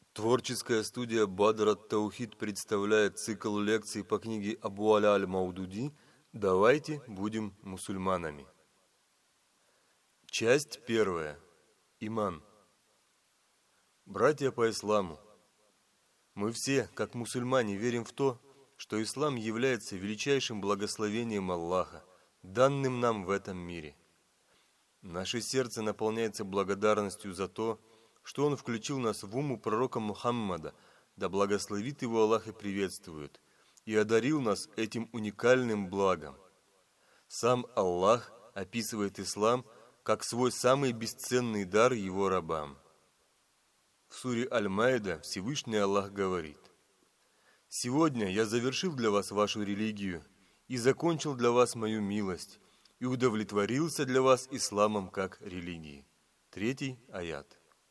Творческая студия Бадр ат-Таухид представляет цикл лекций по книге Абу Аля аль-Маудуди «Давайте будем мусульманами». Часть первая. Иман. Братья по исламу, мы все, как мусульмане, верим в то, что ислам является величайшим благословением Аллаха, данным нам в этом мире. Наше сердце наполняется благодарностью за то, что Он включил нас в умму пророка Мухаммада, да благословит его Аллах и приветствует, и одарил нас этим уникальным благом. Сам Аллах описывает ислам как свой самый бесценный дар его рабам. В суре Аль-Маида Всевышний Аллах говорит: «Сегодня я завершил для вас вашу религию и закончил для вас мою милость, и удовлетворился для вас исламом как религией». 3 аят.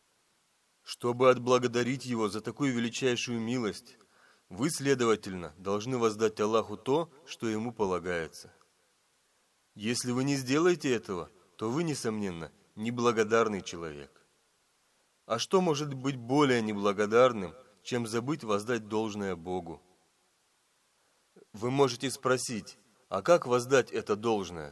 Чтобы отблагодарить Его за такую величайшую милость, вы, следовательно, должны воздать Аллаху то, что Ему полагается. Если вы не сделаете этого, то вы, несомненно, неблагодарный человек. А что может быть более неблагодарным, чем забыть воздать должное Богу? Вы можете спросить, а как воздать это должное?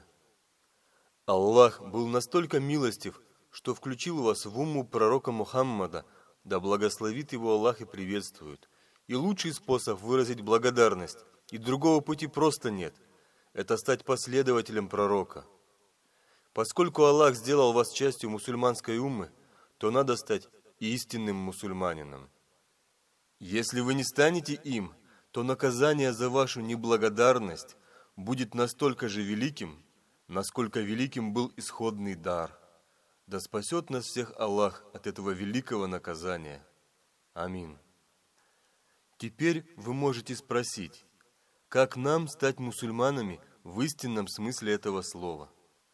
Аллах был настолько милостив, что включил вас в умму пророка Мухаммада, да благословит его Аллах и приветствует. И лучший способ выразить благодарность, и другого пути просто нет, это стать последователем пророка. Поскольку Аллах сделал вас частью мусульманской уммы, то надо стать истинным мусульманином. Если вы не станете им, то наказание за вашу неблагодарность будет настолько же великим, насколько великим был исходный дар. Да спасет нас всех Аллах от этого великого наказания. Амин. Теперь вы можете спросить, как нам стать мусульманами в истинном смысле этого слова?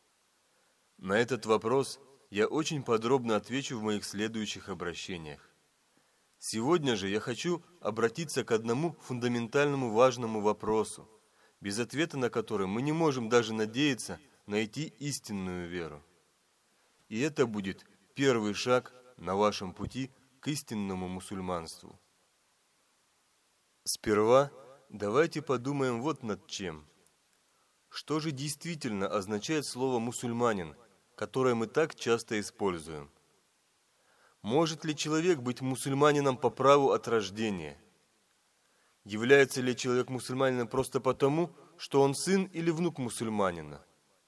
На этот вопрос я очень подробно отвечу в моих следующих обращениях. Сегодня же я хочу обратиться к одному фундаментальному важному вопросу, без ответа на который мы не можем даже надеяться найти истинную веру. И это будет первый шаг на вашем пути к истинному мусульманству. Сперва давайте подумаем вот над чем. Что же действительно означает слово «мусульманин», которое мы так часто используем? Может ли человек быть мусульманином по праву от рождения? Является ли человек мусульманином просто потому, что он сын или внук мусульманина?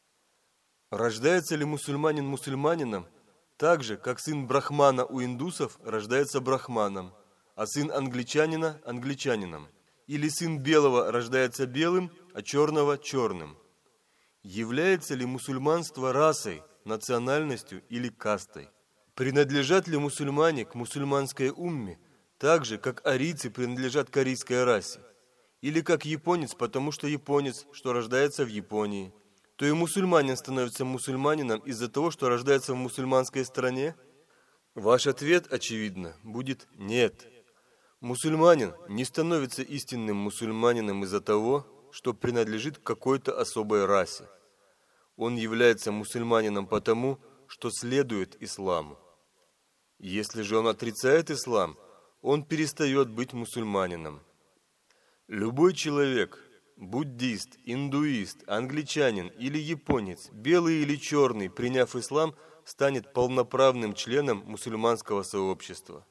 Рождается ли мусульманин мусульманином так же, как сын брахмана у индусов рождается брахманом, а сын англичанина – англичанином? Или сын белого рождается белым, а черного – черным? Является ли мусульманство расой, национальностью или кастой? Принадлежат ли мусульмане к мусульманской умме так же, как арийцы принадлежат к арийской расе? Или как японец, потому что японец, что рождается в Японии? То и мусульманин становится мусульманином из-за того, что рождается в мусульманской стране? Ваш ответ, очевидно, будет «нет». Мусульманин не становится истинным мусульманином из-за того, что принадлежит к какой-то особой расе. Он является мусульманином потому, что следует исламу. Если же он отрицает ислам, он перестает быть мусульманином. Любой человек, буддист, индуист, англичанин или японец, белый или черный, приняв ислам, станет полноправным членом мусульманского сообщества.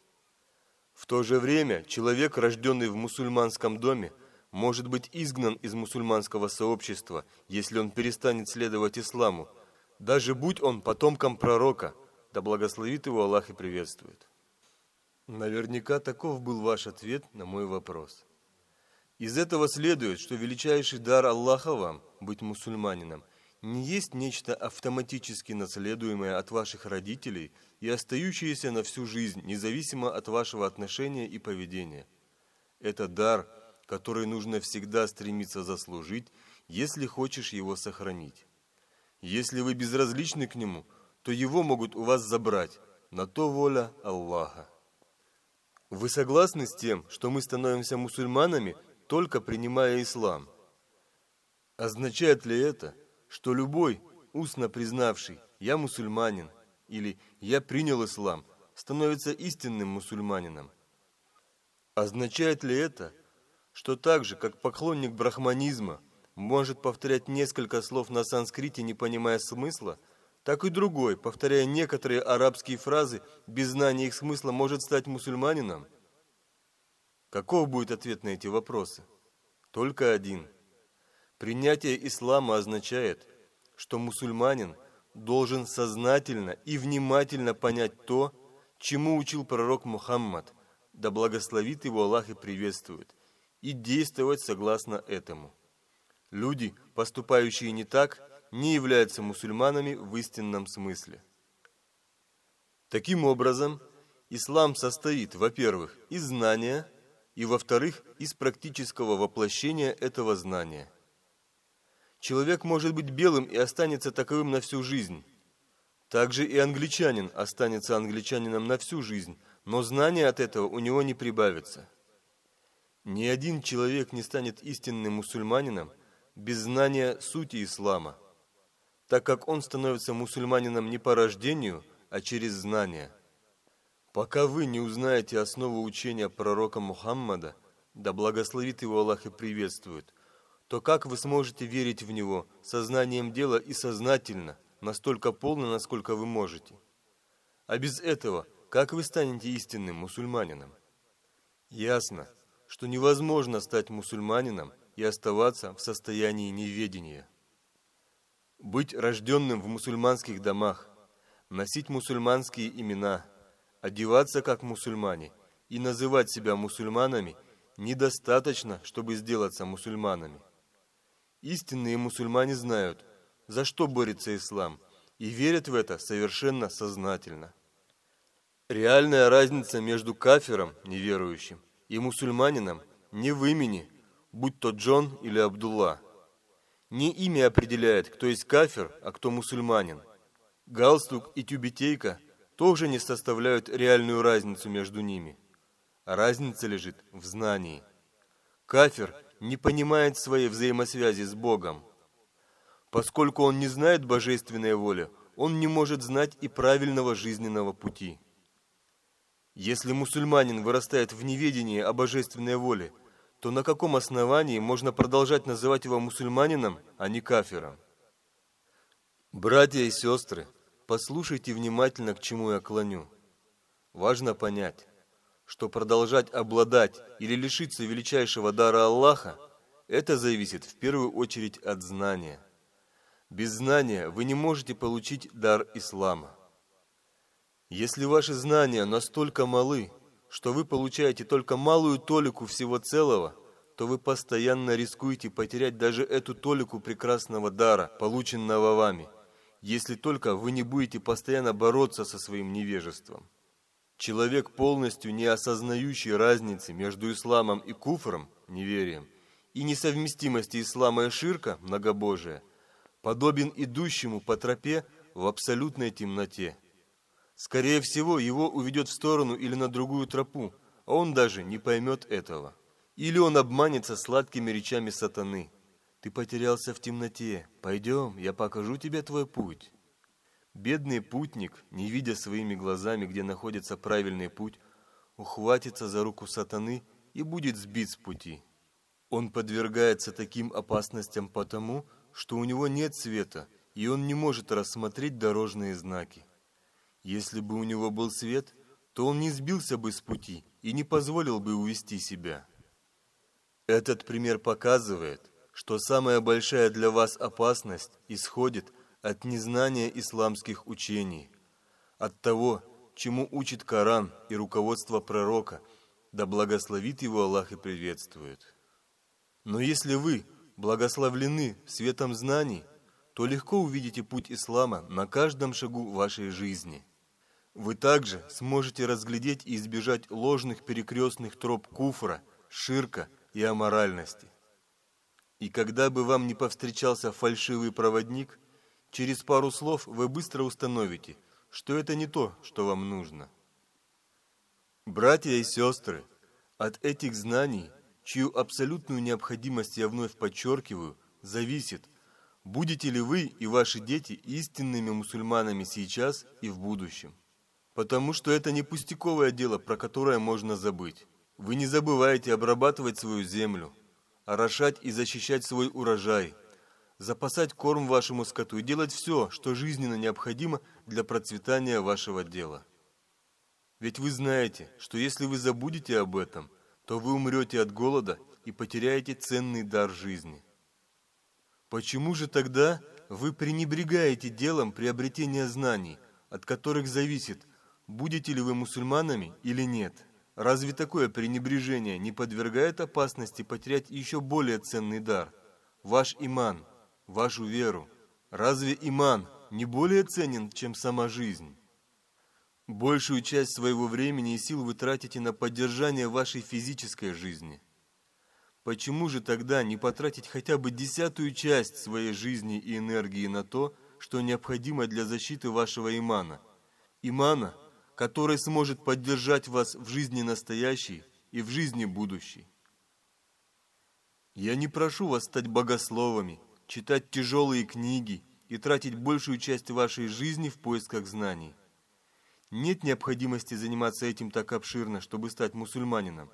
В то же время человек, рожденный в мусульманском доме, может быть изгнан из мусульманского сообщества, если он перестанет следовать исламу, даже будь он потомком пророка, да благословит его Аллах и приветствует. Наверняка таков был ваш ответ на мой вопрос. Из этого следует, что величайший дар Аллаха вам, быть мусульманином, не есть нечто автоматически наследуемое от ваших родителей и остающееся на всю жизнь, независимо от вашего отношения и поведения. Это дар, который нужно всегда стремиться заслужить, если хочешь его сохранить. Если вы безразличны к нему, то его могут у вас забрать, на то воля Аллаха. Вы согласны с тем, что мы становимся мусульманами, только принимая ислам? Означает ли это, что любой, устно признавший «я мусульманин» или «я принял ислам», становится истинным мусульманином? Означает ли это, что так же, как поклонник брахманизма может повторять несколько слов на санскрите, не понимая смысла, так и другой, повторяя некоторые арабские фразы без знания их смысла, может стать мусульманином? Каков будет ответ на эти вопросы? Только один. Принятие ислама означает, что мусульманин должен сознательно и внимательно понять то, чему учил пророк Мухаммад, да благословит его Аллах и приветствует, и действовать согласно этому. Люди, поступающие не так, не являются мусульманами в истинном смысле. Таким образом, ислам состоит, во-первых, из знания, и, во-вторых, из практического воплощения этого знания. Человек может быть белым и останется таковым на всю жизнь. Также и англичанин останется англичанином на всю жизнь, но знания от этого у него не прибавится. Ни один человек не станет истинным мусульманином без знания сути ислама, так как он становится мусульманином не по рождению, а через знание. Пока вы не узнаете основу учения пророка Мухаммада, да благословит его Аллах и приветствует, то как вы сможете верить в него сознанием дела и сознательно, настолько полно, насколько вы можете? А без этого, как вы станете истинным мусульманином? Ясно, что невозможно стать мусульманином и оставаться в состоянии неведения. Быть рожденным в мусульманских домах, носить мусульманские имена, одеваться как мусульмане и называть себя мусульманами недостаточно, чтобы сделаться мусульманами. Истинные мусульмане знают, за что борется ислам, и верят в это совершенно сознательно. Реальная разница между кафиром, неверующим, и мусульманином не в имени, будь то Джон или Абдулла. Не имя определяет, кто есть кафир, а кто мусульманин. Галстук и тюбетейка тоже не составляют реальную разницу между ними. А разница лежит в знании. Кафир не понимает своей взаимосвязи с Богом. Поскольку он не знает божественной воли, он не может знать и правильного жизненного пути. Если мусульманин вырастает в неведении о божественной воле, то на каком основании можно продолжать называть его мусульманином, а не кафиром? Братья и сестры, послушайте внимательно, к чему я клоню. Важно понять, что продолжать обладать или лишиться величайшего дара Аллаха, это зависит в первую очередь от знания. Без знания вы не можете получить дар ислама. Если ваши знания настолько малы, что вы получаете только малую толику всего целого, то вы постоянно рискуете потерять даже эту толику прекрасного дара, полученного вами, если только вы не будете постоянно бороться со своим невежеством. Человек, полностью не осознающий разницы между исламом и куфром, неверием, и несовместимости ислама и ширка, многобожия, подобен идущему по тропе в абсолютной темноте. Скорее всего, его уведет в сторону или на другую тропу, а он даже не поймет этого. Или он обманется сладкими речами сатаны. «Ты потерялся в темноте. Пойдем, я покажу тебе твой путь». Бедный путник, не видя своими глазами, где находится правильный путь, ухватится за руку сатаны и будет сбит с пути. Он подвергается таким опасностям потому, что у него нет света, и он не может рассмотреть дорожные знаки. Если бы у него был свет, то он не сбился бы с пути и не позволил бы увести себя. Этот пример показывает, что самая большая для вас опасность исходит от незнания исламских учений, от того, чему учит Коран и руководство пророка, да благословит его Аллах и приветствует. Но если вы благословлены светом знаний, то легко увидите путь ислама на каждом шагу вашей жизни. Вы также сможете разглядеть и избежать ложных перекрестных троп куфра, ширка и аморальности. И когда бы вам не повстречался фальшивый проводник, через пару слов вы быстро установите, что это не то, что вам нужно. Братья и сестры, от этих знаний, чью абсолютную необходимость я вновь подчеркиваю, зависит, будете ли вы и ваши дети истинными мусульманами сейчас и в будущем. Потому что это не пустяковое дело, про которое можно забыть. Вы не забывайте обрабатывать свою землю, орошать и защищать свой урожай, запасать корм вашему скоту и делать все, что жизненно необходимо для процветания вашего дела. Ведь вы знаете, что если вы забудете об этом, то вы умрете от голода и потеряете ценный дар жизни. Почему же тогда вы пренебрегаете делом приобретения знаний, от которых зависит, будете ли вы мусульманами или нет? Разве такое пренебрежение не подвергает опасности потерять еще более ценный дар – ваш иман, вашу веру? Разве иман не более ценен, чем сама жизнь? Большую часть своего времени и сил вы тратите на поддержание вашей физической жизни. Почему же тогда не потратить хотя бы 10-ую часть своей жизни и энергии на то, что необходимо для защиты вашего имана? Имана, который сможет поддержать вас в жизни настоящей и в жизни будущей. Я не прошу вас стать богословами, читать тяжелые книги и тратить большую часть вашей жизни в поисках знаний. Нет необходимости заниматься этим так обширно, чтобы стать мусульманином.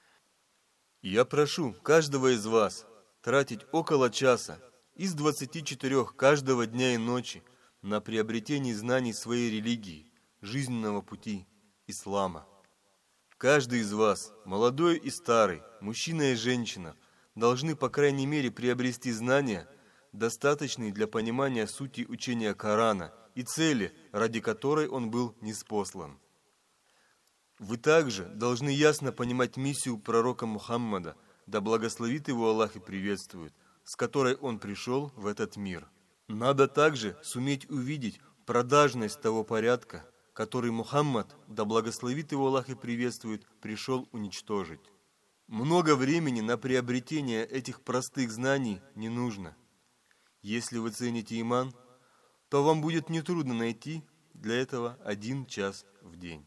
Я прошу каждого из вас тратить около часа из 24 каждого дня и ночи на приобретение знаний своей религии, жизненного пути, ислама. Каждый из вас, молодой и старый, мужчина и женщина, должны по крайней мере приобрести знания, достаточные для понимания сути учения Корана и цели, ради которой он был ниспослан. Вы также должны ясно понимать миссию пророка Мухаммада, да благословит его Аллах и приветствует, с которой он пришел в этот мир. Надо также суметь увидеть продажность того порядка, который Мухаммад, да благословит его Аллах и приветствует, пришел уничтожить. Много времени на приобретение этих простых знаний не нужно. Если вы цените иман, то вам будет нетрудно найти для этого 1 час в день.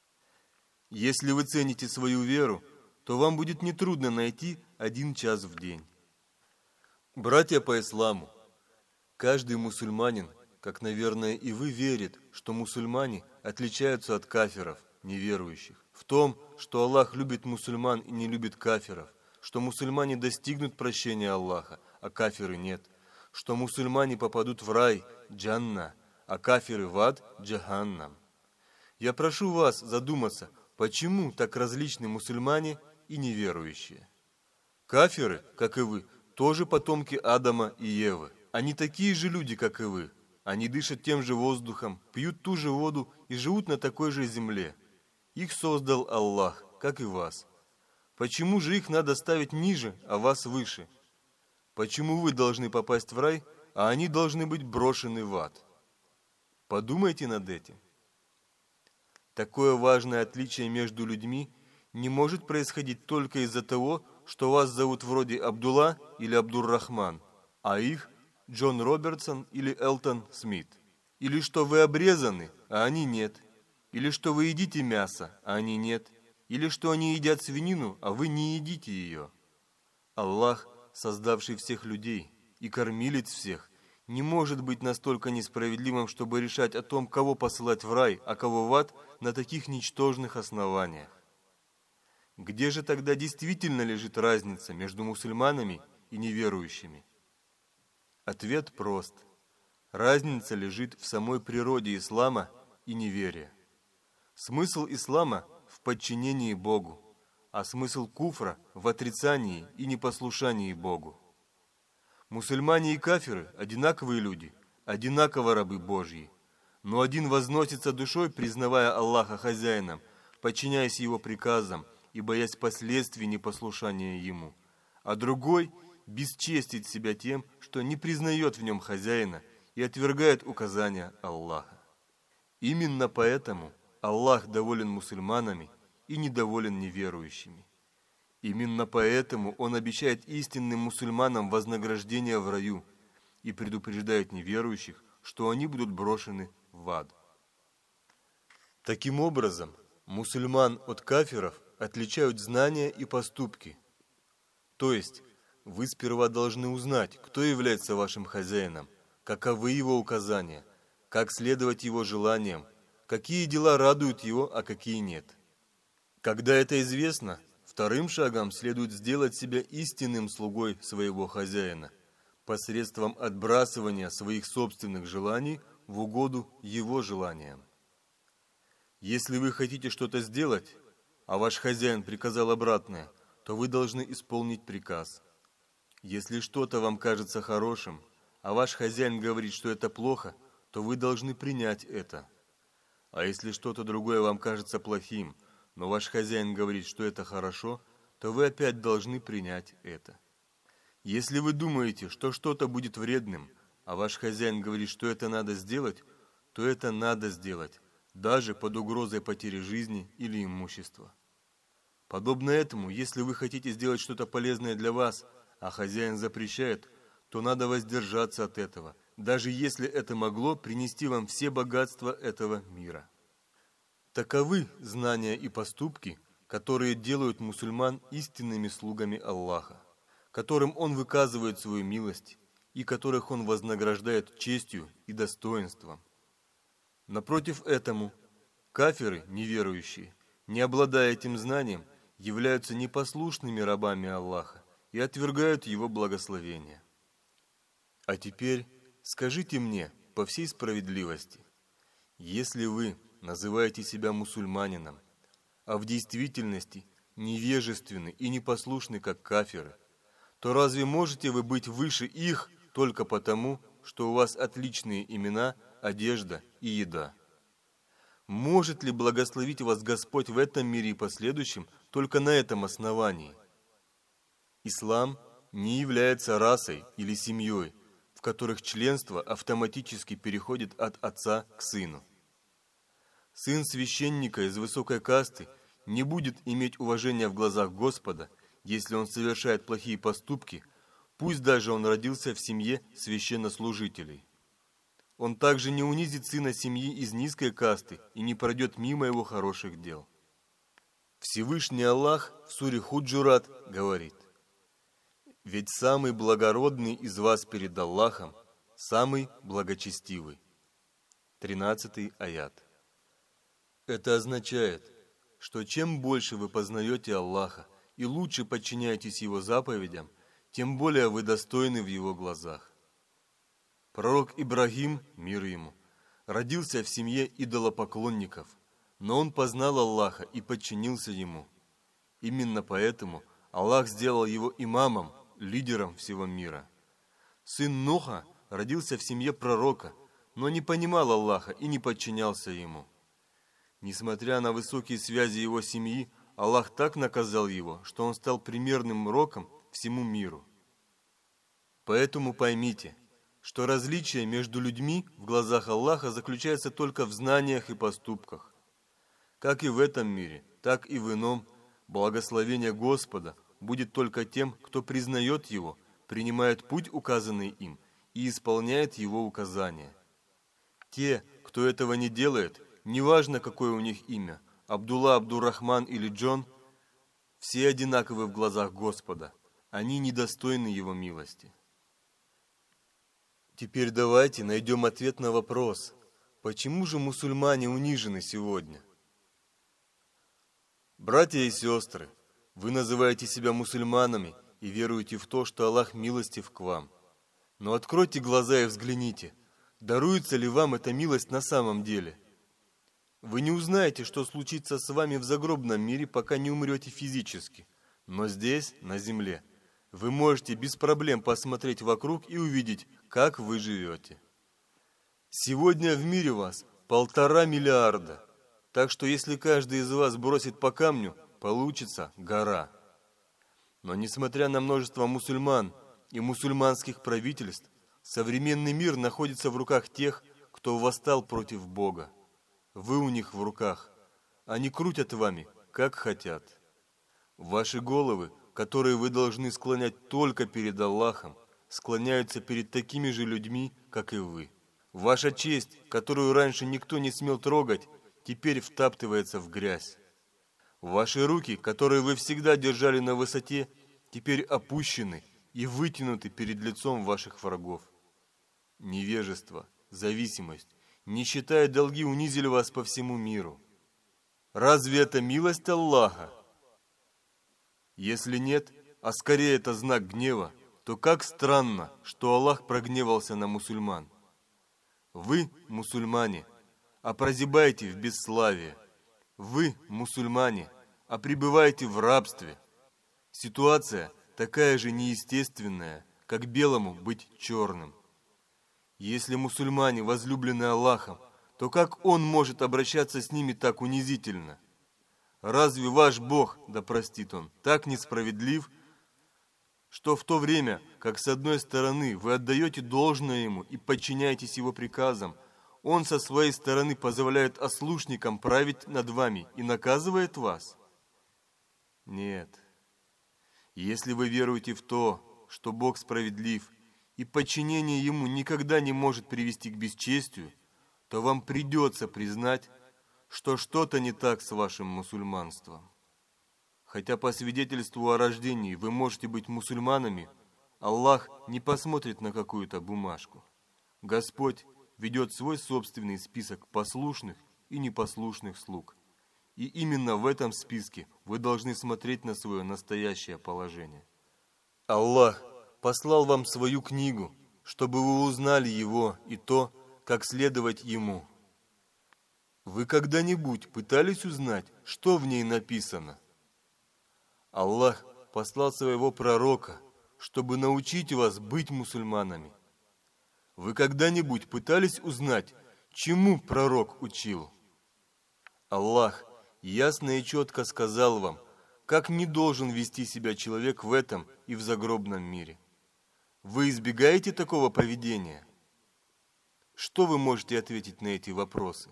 Если вы цените свою веру, то вам будет нетрудно найти 1 час в день. Братья по исламу, каждый мусульманин, как, наверное, и вы, верит, что мусульмане отличаются от кафиров, неверующих, в том, что Аллах любит мусульман и не любит кафиров, что мусульмане достигнут прощения Аллаха, а кафиры нет, что мусульмане попадут в рай, джанна, а кафиры в ад, джаханнам. Я прошу вас задуматься, почему так различны мусульмане и неверующие. Кафиры, как и вы, тоже потомки Адама и Евы. Они такие же люди, как и вы. Они дышат тем же воздухом, пьют ту же воду и живут на такой же земле. Их создал Аллах, как и вас. Почему же их надо ставить ниже, а вас выше? Почему вы должны попасть в рай, а они должны быть брошены в ад? Подумайте над этим. Такое важное отличие между людьми не может происходить только из-за того, что вас зовут вроде Абдулла или Абдур-Рахман, а их Джон Робертсон или Элтон Смит. Или что вы обрезаны, а они нет. Или что вы едите мясо, а они нет. Или что они едят свинину, а вы не едите ее. Аллах, создавший всех людей и кормилец всех, не может быть настолько несправедливым, чтобы решать о том, кого посылать в рай, а кого в ад, на таких ничтожных основаниях. Где же тогда действительно лежит разница между мусульманами и неверующими? Ответ прост. Разница лежит в самой природе ислама и неверия. Смысл ислама в подчинении Богу, а смысл куфра в отрицании и непослушании Богу. Мусульмане и кафиры – одинаковые люди, одинаково рабы Божьи, но один возносится душой, признавая Аллаха хозяином, подчиняясь его приказам и боясь последствий непослушания ему, а другой бесчестит себя тем, что не признает в нем хозяина и отвергает указания Аллаха. Именно поэтому Аллах доволен мусульманами и недоволен неверующими. Именно поэтому Он обещает истинным мусульманам вознаграждение в раю и предупреждает неверующих, что они будут брошены в ад. Таким образом, мусульман от кафиров отличают знания и поступки. То есть, вы сперва должны узнать, кто является вашим хозяином, каковы его указания, как следовать его желаниям, какие дела радуют его, а какие нет. Когда это известно, в Вторым шагом следует сделать себя истинным слугой своего хозяина, посредством отбрасывания своих собственных желаний в угоду его желаниям. Если вы хотите что-то сделать, а ваш хозяин приказал обратное, то вы должны исполнить приказ. Если что-то вам кажется хорошим, а ваш хозяин говорит, что это плохо, то вы должны принять это. А если что-то другое вам кажется плохим, но ваш хозяин говорит, что это хорошо, то вы опять должны принять это. Если вы думаете, что что-то будет вредным, а ваш хозяин говорит, что это надо сделать, то это надо сделать, даже под угрозой потери жизни или имущества. Подобно этому, если вы хотите сделать что-то полезное для вас, а хозяин запрещает, то надо воздержаться от этого, даже если это могло принести вам все богатства этого мира. Таковы знания и поступки, которые делают мусульман истинными слугами Аллаха, которым Он выказывает свою милость и которых Он вознаграждает честью и достоинством. Напротив этому, кафиры, неверующие, не обладая этим знанием, являются непослушными рабами Аллаха и отвергают Его благословения. А теперь скажите мне по всей справедливости, если вы называете себя мусульманином, а в действительности невежественны и непослушны, как кафиры, то разве можете вы быть выше их только потому, что у вас отличные имена, одежда и еда? Может ли благословить вас Господь в этом мире и последующем только на этом основании? Ислам не является расой или семьей, в которых членство автоматически переходит от отца к сыну. Сын священника из высокой касты не будет иметь уважения в глазах Господа, если он совершает плохие поступки, пусть даже он родился в семье священнослужителей. Он также не унизит сына семьи из низкой касты и не пройдет мимо его хороших дел. Всевышний Аллах в суре Худжурат говорит: «Ведь самый благородный из вас перед Аллахом, самый благочестивый». 13 аят. Это означает, что чем больше вы познаете Аллаха и лучше подчиняетесь Его заповедям, тем более вы достойны в Его глазах. Пророк Ибрагим, мир ему, родился в семье идолопоклонников, но он познал Аллаха и подчинился Ему. Именно поэтому Аллах сделал его имамом, лидером всего мира. Сын Нуха родился в семье пророка, но не понимал Аллаха и не подчинялся Ему. Несмотря на высокие связи его семьи, Аллах так наказал его, что он стал примерным уроком всему миру. Поэтому поймите, что различие между людьми в глазах Аллаха заключается только в знаниях и поступках. Как и в этом мире, так и в ином, благословение Господа будет только тем, кто признает Его, принимает путь, указанный им, и исполняет Его указания. Те, кто этого не делает, неважно, какое у них имя, Абдулла, Абдуррахман или Джон, все одинаковы в глазах Господа, они недостойны Его милости. Теперь давайте найдем ответ на вопрос, почему же мусульмане унижены сегодня? Братья и сестры, вы называете себя мусульманами и веруете в то, что Аллах милостив к вам. Но откройте глаза и взгляните, даруется ли вам эта милость на самом деле? Вы не узнаете, что случится с вами в загробном мире, пока не умрете физически. Но здесь, на земле, вы можете без проблем посмотреть вокруг и увидеть, как вы живете. Сегодня в мире вас 1,5 миллиарда. Так что если каждый из вас бросит по камню, получится гора. Но несмотря на множество мусульман и мусульманских правительств, современный мир находится в руках тех, кто восстал против Бога. Вы у них в руках. Они крутят вами, как хотят. Ваши головы, которые вы должны склонять только перед Аллахом, склоняются перед такими же людьми, как и вы. Ваша честь, которую раньше никто не смел трогать, теперь втаптывается в грязь. Ваши руки, которые вы всегда держали на высоте, теперь опущены и вытянуты перед лицом ваших врагов. Невежество, зависимость, нищета и долги унизили вас по всему миру. Разве это милость Аллаха? Если нет, а скорее это знак гнева, то как странно, что Аллах прогневался на мусульман. Вы, мусульмане, а прозябаете в бесславии. Вы, мусульмане, а пребываете в рабстве. Ситуация такая же неестественная, как белому быть черным. Если мусульмане возлюблены Аллахом, то как Он может обращаться с ними так унизительно? Разве ваш Бог, да простит Он, так несправедлив, что в то время, как с одной стороны вы отдаете должное Ему и подчиняетесь Его приказам, Он со своей стороны позволяет ослушникам править над вами и наказывает вас? Нет. Если вы веруете в то, что Бог справедлив, и подчинение Ему никогда не может привести к бесчестию, то вам придется признать, что что-то не так с вашим мусульманством. Хотя по свидетельству о рождении вы можете быть мусульманами, Аллах не посмотрит на какую-то бумажку. Господь ведет свой собственный список послушных и непослушных слуг. И именно в этом списке вы должны смотреть на свое настоящее положение. Аллах послал вам свою книгу, чтобы вы узнали Его и то, как следовать Ему. Вы когда-нибудь пытались узнать, что в ней написано? Аллах послал своего пророка, чтобы научить вас быть мусульманами. Вы когда-нибудь пытались узнать, чему пророк учил? Аллах ясно и четко сказал вам, как не должен вести себя человек в этом и в загробном мире. Вы избегаете такого поведения? Что вы можете ответить на эти вопросы?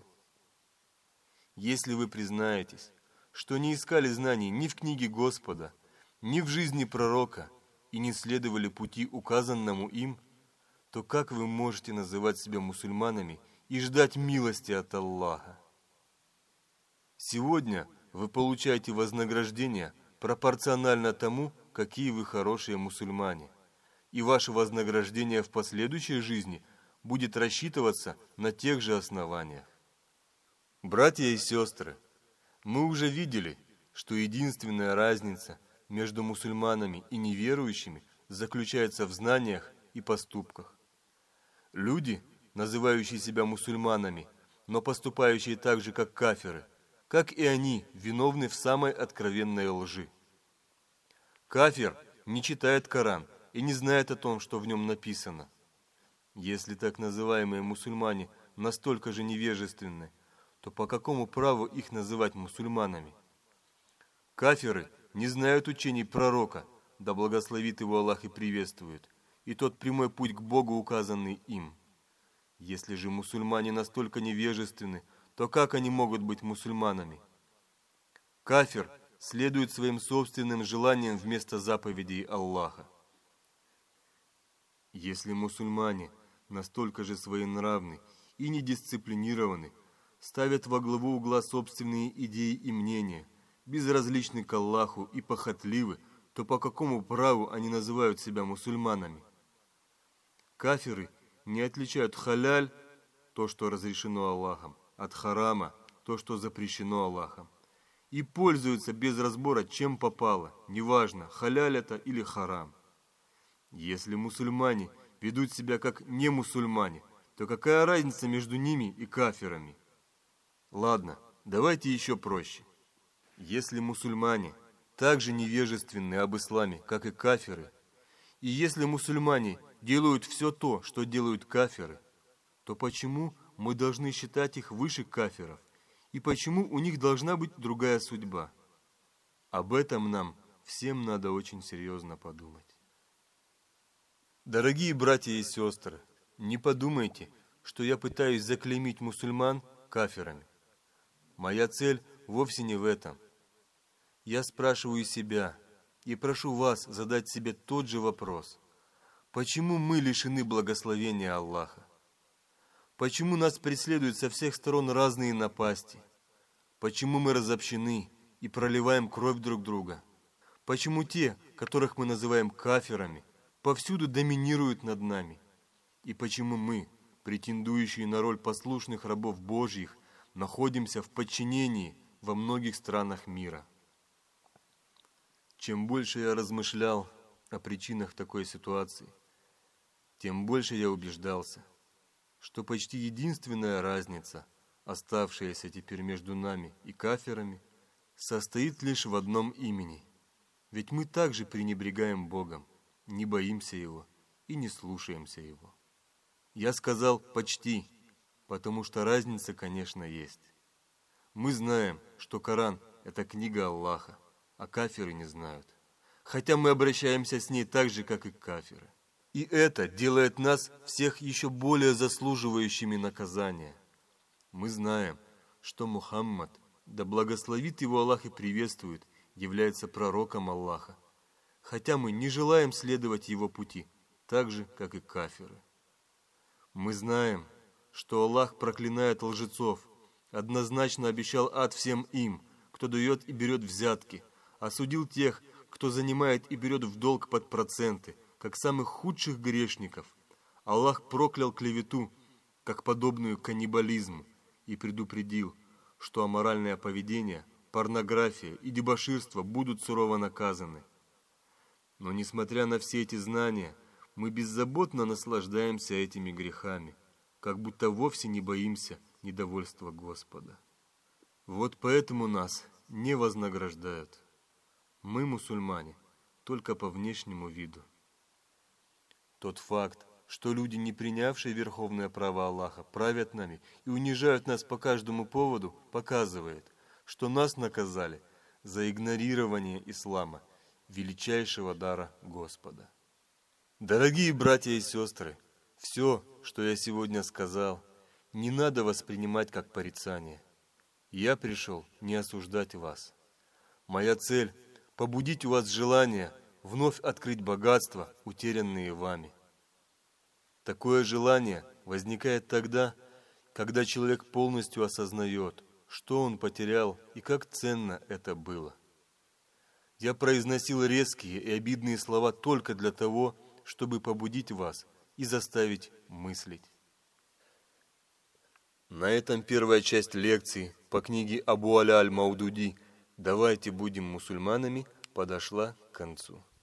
Если вы признаетесь, что не искали знаний ни в книге Господа, ни в жизни пророка и не следовали пути, указанному им, то как вы можете называть себя мусульманами и ждать милости от Аллаха? Сегодня вы получаете вознаграждение пропорционально тому, какие вы хорошие мусульмане, и ваше вознаграждение в последующей жизни будет рассчитываться на тех же основаниях. Братья и сестры, мы уже видели, что единственная разница между мусульманами и неверующими заключается в знаниях и поступках. Люди, называющие себя мусульманами, но поступающие так же, как кафиры, как и они, виновны в самой откровенной лжи. Кафир не читает Коран и не знает о том, что в нем написано. Если так называемые мусульмане настолько же невежественны, то по какому праву их называть мусульманами? Кафиры не знают учений пророка, да благословит его Аллах и приветствует, и тот прямой путь к Богу, указанный им. Если же мусульмане настолько невежественны, то как они могут быть мусульманами? Кафир следует своим собственным желаниям вместо заповедей Аллаха. Если мусульмане настолько же своенравны и недисциплинированы, ставят во главу угла собственные идеи и мнения, безразличны к Аллаху и похотливы, то по какому праву они называют себя мусульманами? Кафиры не отличают халяль, то, что разрешено Аллахом, от харама, то, что запрещено Аллахом, и пользуются без разбора чем попало, неважно, халяль это или харам. Если мусульмане ведут себя как немусульмане, то какая разница между ними и кафирами? Ладно, давайте еще проще. Если мусульмане так же невежественны об исламе, как и кафиры, и если мусульмане делают все то, что делают кафиры, то почему мы должны считать их выше кафиров, и почему у них должна быть другая судьба? Об этом нам всем надо очень серьезно подумать. Дорогие братья и сестры, не подумайте, что я пытаюсь заклеймить мусульман кафирами. Моя цель вовсе не в этом. Я спрашиваю себя и прошу вас задать себе тот же вопрос. Почему мы лишены благословения Аллаха? Почему нас преследуют со всех сторон разные напасти? Почему мы разобщены и проливаем кровь друг друга? Почему те, которых мы называем кафирами, повсюду доминируют над нами? И почему мы, претендующие на роль послушных рабов Божьих, находимся в подчинении во многих странах мира? Чем больше я размышлял о причинах такой ситуации, тем больше я убеждался, что почти единственная разница, оставшаяся теперь между нами и кафирами, состоит лишь в одном имени. Ведь мы также пренебрегаем Богом, не боимся Его и не слушаемся Его. Я сказал «почти», потому что разница, конечно, есть. Мы знаем, что Коран – это книга Аллаха, а кафиры не знают. Хотя мы обращаемся с ней так же, как и кафиры. И это делает нас всех еще более заслуживающими наказания. Мы знаем, что Мухаммад, да благословит его Аллах и приветствует, является пророком Аллаха. Хотя мы не желаем следовать его пути, так же, как и кафиры. Мы знаем, что Аллах проклинает лжецов, однозначно обещал ад всем им, кто дает и берет взятки, осудил тех, кто занимает и берет в долг под проценты, как самых худших грешников. Аллах проклял клевету, как подобную каннибализму, и предупредил, что аморальное поведение, порнография и дебоширство будут сурово наказаны. Но несмотря на все эти знания, мы беззаботно наслаждаемся этими грехами, как будто вовсе не боимся недовольства Господа. Вот поэтому нас не вознаграждают. Мы, мусульмане, только по внешнему виду. Тот факт, что люди, не принявшие верховное право Аллаха, правят нами и унижают нас по каждому поводу, показывает, что нас наказали за игнорирование ислама, величайшего дара Господа. Дорогие братья и сестры, все, что я сегодня сказал, не надо воспринимать как порицание. Я пришел не осуждать вас. Моя цель – побудить у вас желание вновь открыть богатства, утерянные вами. Такое желание возникает тогда, когда человек полностью осознает, что он потерял и как ценно это было. Я произносил резкие и обидные слова только для того, чтобы побудить вас и заставить мыслить. На этом первая часть лекции по книге Абу Аля аль-Маудуди «Давайте будем мусульманами» подошла к концу.